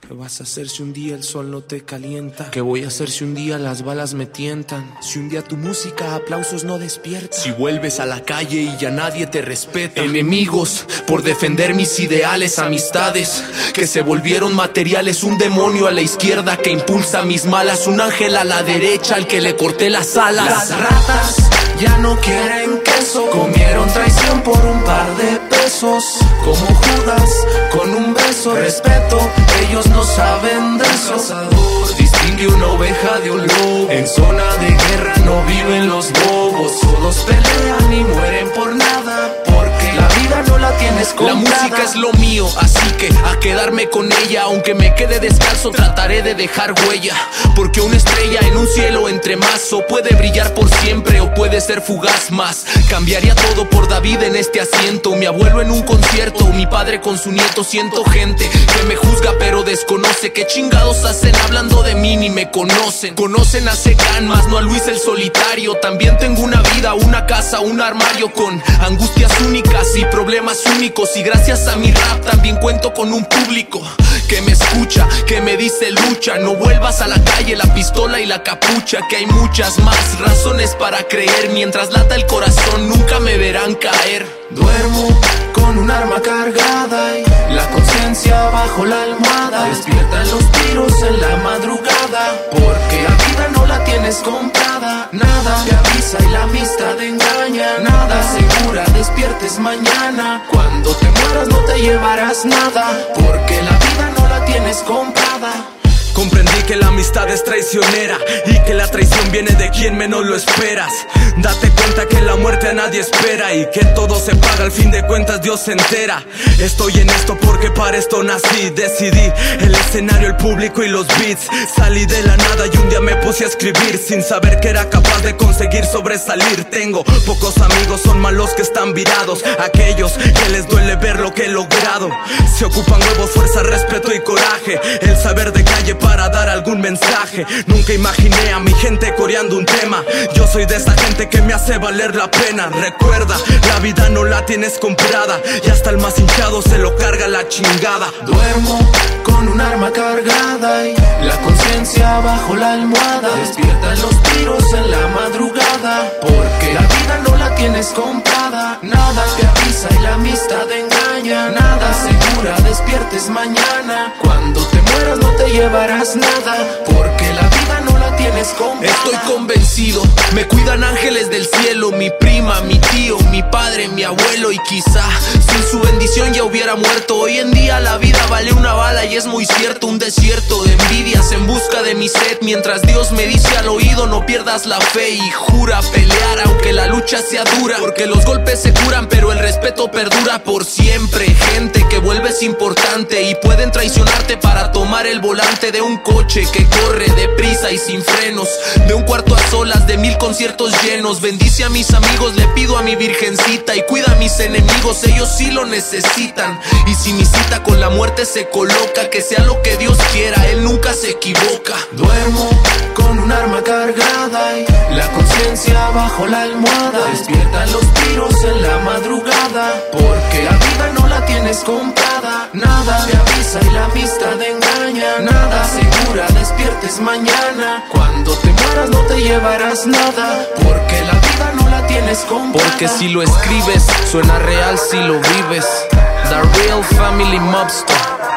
¿Qué vas a hacer si un día el sol no te calienta? ¿Qué voy a hacer si un día las balas me tientan? Si un día tu música aplausos no despierta. Si vuelves a la calle y ya nadie te respeta. Enemigos por defender mis ideales. Amistades que se volvieron materiales. Un demonio a la izquierda que impulsa mis malas. Un ángel a la derecha al que le corté las alas. Las ratas ya no quieren queso. Comieron traición por un par de pesos. Como Judas con un beso. Respeto, ellos no saben de eso. Distingue una oveja de un lobo. En zona de guerra no viven los bobos. Todos pelean y mueren por nada, porque la vida no la tienes comprada. La música es lo mío, así que a quedarme con ella. Aunque me quede descalzo, trataré de dejar huella. Porque una estrella en un cielo entre mazo puede brillar por siempre o puede ser fugaz más. Cambiaría todo por David en este asiento. Mi abuelo en un concierto, mi padre con su nieto. Siento gente que me juzga pero desconoce. ¿Qué chingados hacen hablando de mí? Ni me conocen. Conocen a Secan, más no a Luis el Solitario. También tengo una vida, una casa, un armario con angustias únicas y problemas únicos. Y gracias a mi rap también cuento con un público que me escucha, que me dice lucha. No vuelvas a la calle, la pistola y la capucha. Que hay muchas más razones para creer. Mientras lata el corazón nunca me verán caer. Duermo con un arma cargada y la conciencia bajo la almohada. Despiertan los tiros en la madrugada, porque la vida no la tienes comprada. Nada te avisa y la amistad engaña. Nada segura despiertes mañana. Cuando te mueras no te llevarás nada, porque la vida no la tienes comprada. Comprendí que la amistad es traicionera y que la traición viene de quien menos lo esperas. Date cuenta que la muerte a nadie espera y que todo se paga, al fin de cuentas Dios se entera. Estoy en esto porque para esto nací. Decidí el escenario, el público y los beats. Salí de la nada y un día me puse a escribir sin saber que era capaz de conseguir sobresalir. Tengo pocos amigos, son malos que están virados. Aquellos que les duele ver lo que he logrado. Se ocupan huevos, fuerza, respeto y coraje. El saber de calle para dar algún mensaje. Nunca imaginé a mi gente coreando un tema. Yo soy de esa gente que me hace valer la pena. Recuerda, la vida no la tienes comprada y hasta el más hinchado se lo carga la chingada. Duermo con un arma cargada y la conciencia bajo la almohada. Despiertan los tiros en la madrugada, porque la vida no la tienes comprada. Nada te avisa y la amistad engaña. Nada segura despiertes mañana. Cuando te mueras no te llevarás nada, porque la vida no la tienes comprada. Estoy convencido, me cuidan ángeles del cielo. Mi prima, mi tío, mi padre, mi abuelo. Y quizá sin su bendición ya hubiera muerto. Hoy en día la vida vale una bala y es muy cierto. Un desierto de envidias en busca de mi sed. Mientras Dios me dice al oído no pierdas la fe. Y jura pelear aunque la lucha sea dura, porque los golpes se curan pero el respeto perdura por siempre. Gente que vuelves importante y pueden traicionarte para tomar el volante de un coche que corre deprisa y sin frenos, de un cuarto a solas, de 1000 conciertos llenos. Bendice a mis amigos, le pido a mi virgencita, y cuida a mis enemigos, ellos sí lo necesitan. Y si mi cita con la muerte se coloca, que sea lo que Dios quiera, Él nunca se equivoca. Duermo con un arma cargada y la conciencia bajo la almohada. Despiertan los tiros en la madrugada, porque la vida no la tienes comprada. Nada te avisa y la amistad engaña. Nada segura despiertes mañana. Cuando te mueras no te llevarás nada, porque la vida no la tienes comprada. Porque si lo escribes suena real si lo vives. The Real Family Mobster.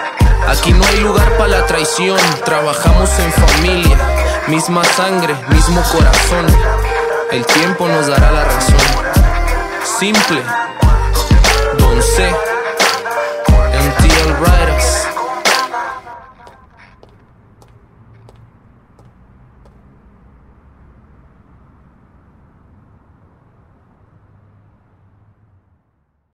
Aquí no hay lugar para la traición. Trabajamos en familia, misma sangre, mismo corazón. El tiempo nos dará la razón. Simple, Don C, MTL Right.